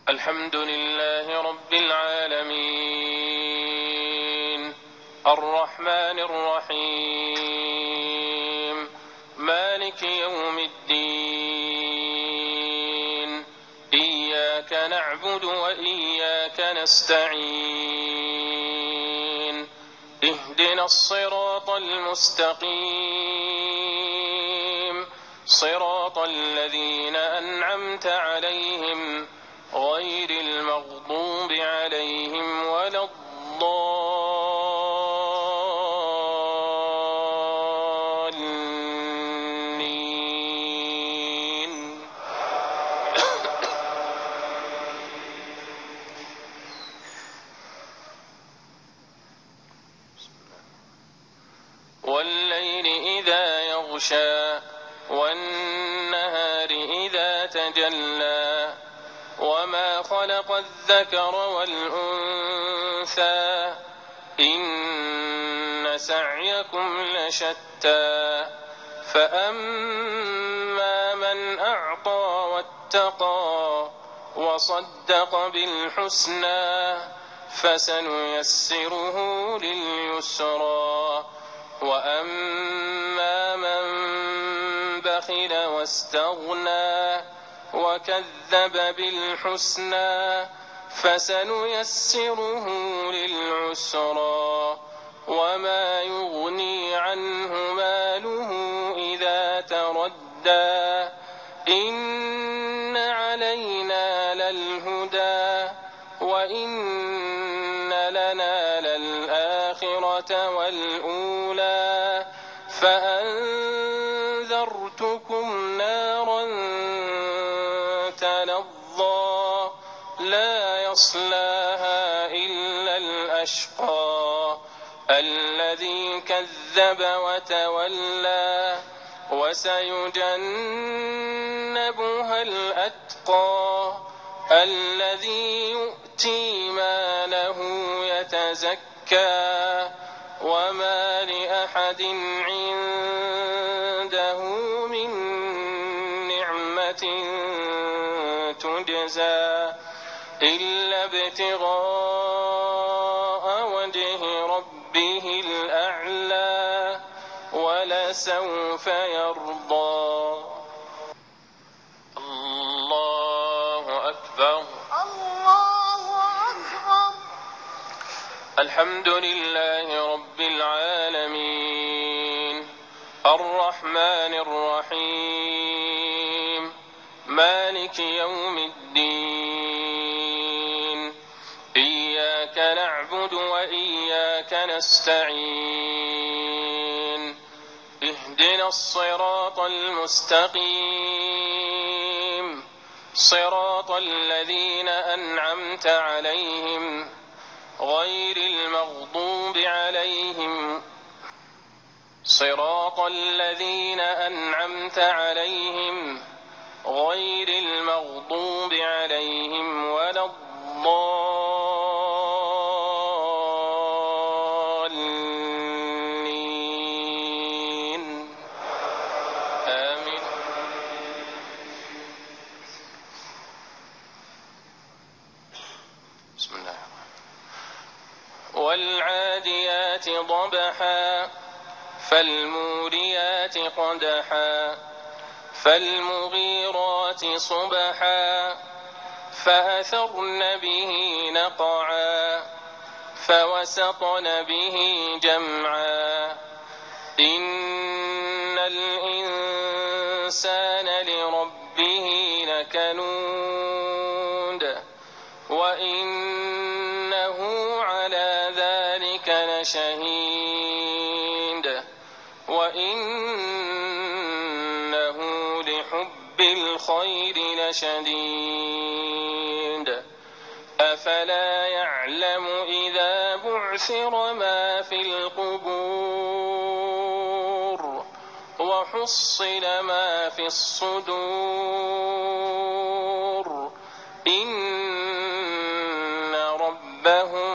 الحمد لله رب العالمين الرحمن الرحيم مالك يوم الدين إياك نعبد وإياك نستعين اهدنا الصراط المستقيم صراط الذين أنعمت عليهم غير المغضوب عليهم ولا الضالين والليل إذا يغشى والنهار إذا تجلى وما خلق الذكر والأنثى إن سعيكم لشتى فأما من أعطى واتقى وصدق بالحسنى فسنيسره لليسرى وأما من بخل واستغنى وكذب بالحسنى فسنيسره للعسرى وما يغني عنه ماله إذا تردى إن علينا للهدى وإن لنا للآخرة والأولى فأنذرتكم نارا تلظى لا يصلاها إلا الأشقى الذي كذب وتولى وسيجنبها الأتقى الذي يؤتي ماله يتزكى وما لأحد عنده من نعمة تجزى إلا ابتغاء وجه ربه الأعلى ولسوف يرضى. الله أكبر الله أكبر. الحمد لله رب العالمين الرحمن الرحيم مالك يوم الدين إياك نعبد وإياك نستعين اهدنا الصراط المستقيم صراط الذين أنعمت عليهم غير المغضوب عليهم صراط الذين أنعمت عليهم غير المغضوب عليهم ولا الضالين آمين. بسم الله. والعاديات ضبحا فالموريات قدحا فالمغيرات صبحا فأثرن به نقعا فوسطن به جمعا إن الإنسان لربه لكنود وإنه على ذلك لشهيد وإنه لحب الخير لشديد أفلا يعلم إذا بعثر ما في القبور وحصل ما في الصدور إن ربهم